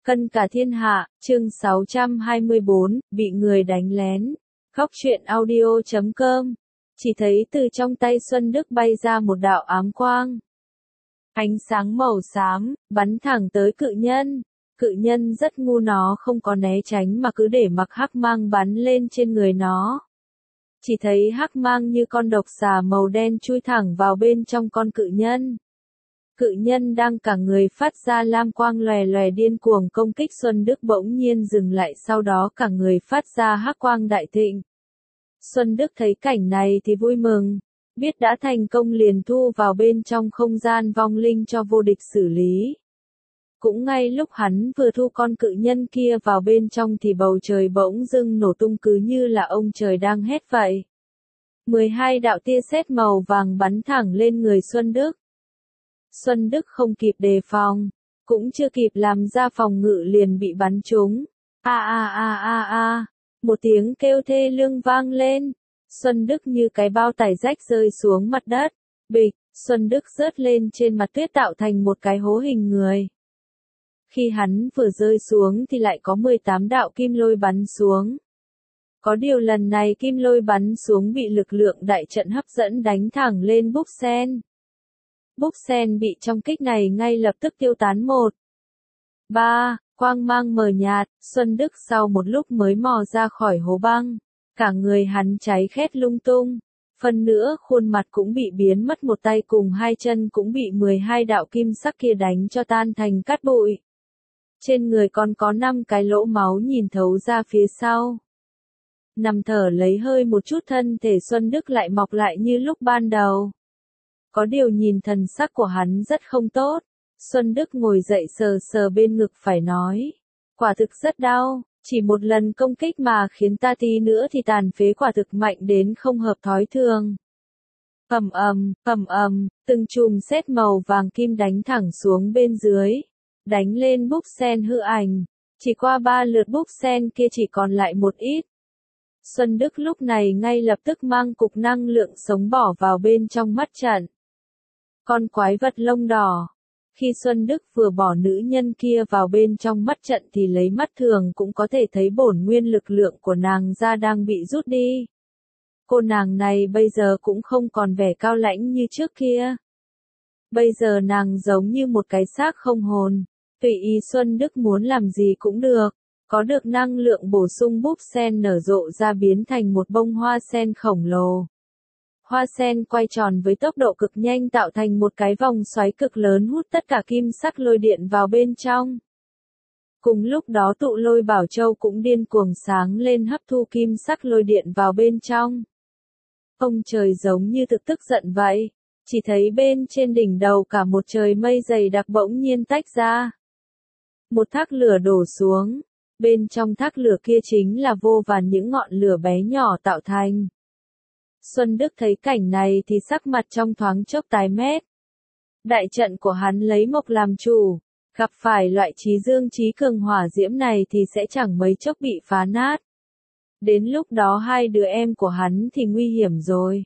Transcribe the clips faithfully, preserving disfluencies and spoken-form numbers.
Cân cả thiên hạ, chương sáu trăm hai mươi bốn, bị người đánh lén. Khóc chuyện audio chấm com. Chỉ thấy từ trong tay Xuân Đức bay ra một đạo ám quang. Ánh sáng màu xám, bắn thẳng tới cự nhân. Cự nhân rất ngu, nó không có né tránh mà cứ để mặc hắc mang bắn lên trên người nó. Chỉ thấy hắc mang như con độc xà màu đen chui thẳng vào bên trong con cự nhân. Cự nhân đang cả người phát ra lam quang lòe lòe điên cuồng công kích Xuân Đức bỗng nhiên dừng lại, sau đó cả người phát ra hắc quang đại thịnh. Xuân Đức thấy cảnh này thì vui mừng, biết đã thành công liền thu vào bên trong không gian vong linh cho vô địch xử lý. Cũng ngay lúc hắn vừa thu con cự nhân kia vào bên trong thì bầu trời bỗng dưng nổ tung, cứ như là ông trời đang hét vậy. mười hai đạo tia sét màu vàng bắn thẳng lên người Xuân Đức. Xuân Đức không kịp đề phòng, cũng chưa kịp làm ra phòng ngự liền bị bắn trúng. A a a a a, một tiếng kêu thê lương vang lên. Xuân Đức như cái bao tải rách rơi xuống mặt đất. Bịch, Xuân Đức rớt lên trên mặt tuyết tạo thành một cái hố hình người. Khi hắn vừa rơi xuống thì lại có mười tám đạo kim lôi bắn xuống. Có điều lần này kim lôi bắn xuống bị lực lượng đại trận hấp dẫn đánh thẳng lên búp sen. Búp sen bị trong kích này ngay lập tức tiêu tán. Một, ba, quang mang mờ nhạt, Xuân Đức sau một lúc mới mò ra khỏi hố băng. Cả người hắn cháy khét lung tung. Phần nữa khuôn mặt cũng bị biến mất, một tay cùng hai chân cũng bị mười hai đạo kim sắc kia đánh cho tan thành cát bụi. Trên người còn có năm cái lỗ máu nhìn thấu ra phía sau. Nằm thở lấy hơi một chút, thân thể Xuân Đức lại mọc lại như lúc ban đầu. Có điều nhìn thần sắc của hắn rất không tốt. Xuân Đức ngồi dậy sờ sờ bên ngực phải nói. Quả thực rất đau, chỉ một lần công kích mà khiến ta tí nữa thì tàn phế, quả thực mạnh đến không hợp thói thường. Ầm ầm, ầm ầm, từng chùm sét màu vàng kim đánh thẳng xuống bên dưới. Đánh lên búp sen hư ảnh. Chỉ qua ba lượt búp sen kia chỉ còn lại một ít. Xuân Đức lúc này ngay lập tức mang cục năng lượng sống bỏ vào bên trong mắt trận. Con quái vật lông đỏ. Khi Xuân Đức vừa bỏ nữ nhân kia vào bên trong mắt trận thì lấy mắt thường cũng có thể thấy bổn nguyên lực lượng của nàng ra đang bị rút đi. Cô nàng này bây giờ cũng không còn vẻ cao lãnh như trước kia. Bây giờ nàng giống như một cái xác không hồn. Tùy ý Xuân Đức muốn làm gì cũng được. Có được năng lượng bổ sung, búp sen nở rộ ra biến thành một bông hoa sen khổng lồ. Hoa sen quay tròn với tốc độ cực nhanh tạo thành một cái vòng xoáy cực lớn hút tất cả kim sắc lôi điện vào bên trong. Cùng lúc đó tụ lôi bảo châu cũng điên cuồng sáng lên hấp thu kim sắc lôi điện vào bên trong. Ông trời giống như thực tức giận vậy. Chỉ thấy bên trên đỉnh đầu cả một trời mây dày đặc bỗng nhiên tách ra. Một thác lửa đổ xuống. Bên trong thác lửa kia chính là vô vàn những ngọn lửa bé nhỏ tạo thành. Xuân Đức thấy cảnh này thì sắc mặt trong thoáng chốc tái mét. Đại trận của hắn lấy mộc làm chủ, gặp phải loại chí dương chí cường hỏa diễm này thì sẽ chẳng mấy chốc bị phá nát. Đến lúc đó hai đứa em của hắn thì nguy hiểm rồi.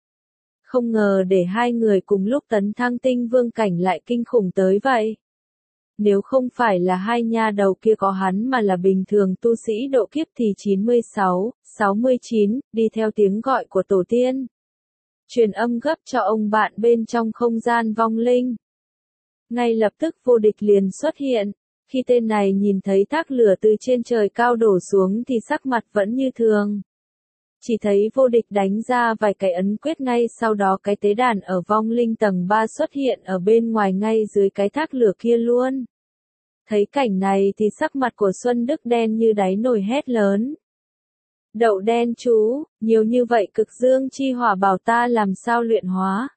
Không ngờ để hai người cùng lúc tấn thăng tinh vương cảnh lại kinh khủng tới vậy. Nếu không phải là hai nha đầu kia có hắn mà là bình thường tu sĩ độ kiếp thì chín mươi sáu, sáu mươi chín, đi theo tiếng gọi của tổ tiên. Truyền âm gấp cho ông bạn bên trong không gian vong linh. Ngay lập tức vô địch liền xuất hiện. Khi tên này nhìn thấy thác lửa từ trên trời cao đổ xuống thì sắc mặt vẫn như thường. Chỉ thấy vô địch đánh ra vài cái ấn quyết, ngay sau đó cái tế đàn ở vong linh tầng ba xuất hiện ở bên ngoài ngay dưới cái thác lửa kia luôn. Thấy cảnh này thì sắc mặt của Xuân Đức đen như đáy nồi, hét lớn. Đậu đen chú, nhiều như vậy cực dương chi hỏa bảo ta làm sao luyện hóa.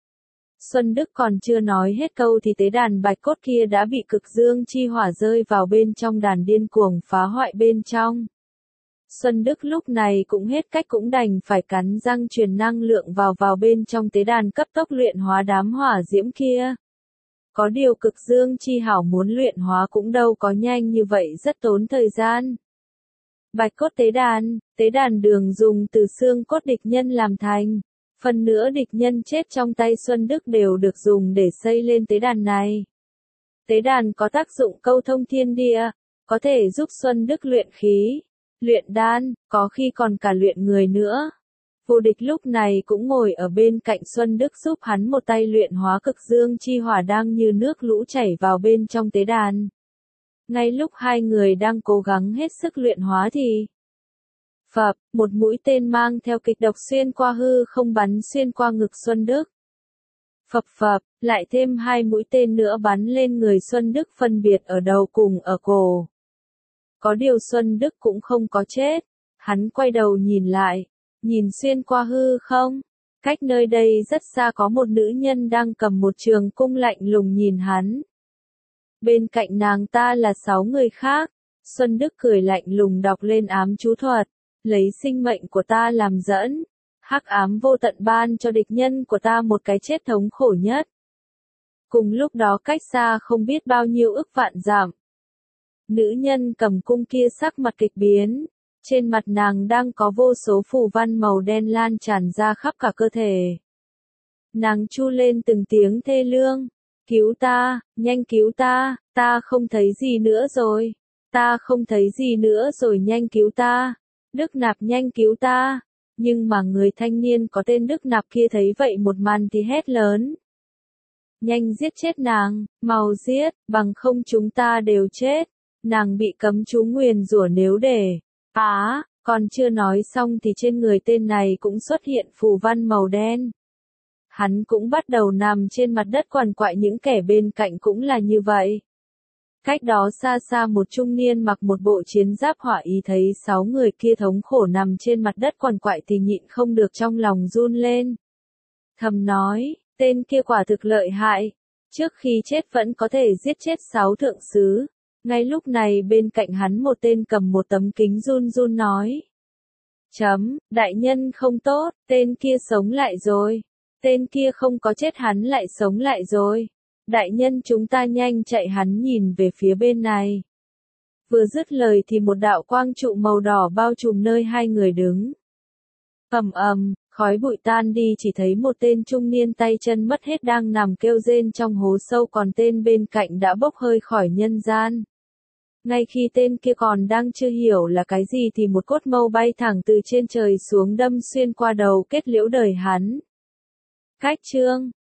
Xuân Đức còn chưa nói hết câu thì tế đàn bạch cốt kia đã bị cực dương chi hỏa rơi vào bên trong đàn điên cuồng phá hoại bên trong. Xuân Đức lúc này cũng hết cách, cũng đành phải cắn răng truyền năng lượng vào vào bên trong tế đàn cấp tốc luyện hóa đám hỏa diễm kia. Có điều cực dương chi hảo muốn luyện hóa cũng đâu có nhanh như vậy, rất tốn thời gian. Bạch cốt tế đàn, tế đàn đường dùng từ xương cốt địch nhân làm thành. Phần nữa địch nhân chết trong tay Xuân Đức đều được dùng để xây lên tế đàn này. Tế đàn có tác dụng câu thông thiên địa, có thể giúp Xuân Đức luyện khí, luyện đan, có khi còn cả luyện người nữa. Vô Địch lúc này cũng ngồi ở bên cạnh Xuân Đức giúp hắn một tay luyện hóa cực dương chi hỏa đang như nước lũ chảy vào bên trong tế đàn. Ngay lúc hai người đang cố gắng hết sức luyện hóa thì phập, một mũi tên mang theo kịch độc xuyên qua hư không bắn xuyên qua ngực Xuân Đức. Phập phập, lại thêm hai mũi tên nữa bắn lên người Xuân Đức phân biệt ở đầu cùng ở cổ. Có điều Xuân Đức cũng không có chết. Hắn quay đầu nhìn lại, nhìn xuyên qua hư không. Cách nơi đây rất xa có một nữ nhân đang cầm một trường cung lạnh lùng nhìn hắn. Bên cạnh nàng ta là sáu người khác. Xuân Đức cười lạnh lùng đọc lên ám chú thuật. Lấy sinh mệnh của ta làm dẫn. Hắc ám vô tận ban cho địch nhân của ta một cái chết thống khổ nhất. Cùng lúc đó cách xa không biết bao nhiêu ức vạn dặm. Nữ nhân cầm cung kia sắc mặt kịch biến. Trên mặt nàng đang có vô số phù văn màu đen lan tràn ra khắp cả cơ thể. Nàng chu lên từng tiếng thê lương. Cứu ta, nhanh cứu ta, ta không thấy gì nữa rồi. Ta không thấy gì nữa rồi, nhanh cứu ta. Đức Nạp nhanh cứu ta. Nhưng mà người thanh niên có tên Đức Nạp kia thấy vậy một màn thì hét lớn. Nhanh giết chết nàng, mau giết, bằng không chúng ta đều chết. Nàng bị cấm chú nguyền rủa nếu để. Á, à, còn chưa nói xong thì trên người tên này cũng xuất hiện phù văn màu đen. Hắn cũng bắt đầu nằm trên mặt đất quằn quại, những kẻ bên cạnh cũng là như vậy. Cách đó xa xa một trung niên mặc một bộ chiến giáp hỏa ý thấy sáu người kia thống khổ nằm trên mặt đất quằn quại thì nhịn không được trong lòng run lên. Thầm nói, tên kia quả thực lợi hại, trước khi chết vẫn có thể giết chết sáu thượng sứ. Ngay lúc này bên cạnh hắn một tên cầm một tấm kính run run nói. Chấm, đại nhân không tốt, tên kia sống lại rồi. Tên kia không có chết, hắn lại sống lại rồi. Đại nhân chúng ta nhanh chạy, hắn nhìn về phía bên này. Vừa dứt lời thì một đạo quang trụ màu đỏ bao trùm nơi hai người đứng. Ầm ầm, khói bụi tan đi, chỉ thấy một tên trung niên tay chân mất hết đang nằm kêu rên trong hố sâu, còn tên bên cạnh đã bốc hơi khỏi nhân gian. Ngay khi tên kia còn đang chưa hiểu là cái gì thì một cốt mâu bay thẳng từ trên trời xuống đâm xuyên qua đầu kết liễu đời hắn. Cách chương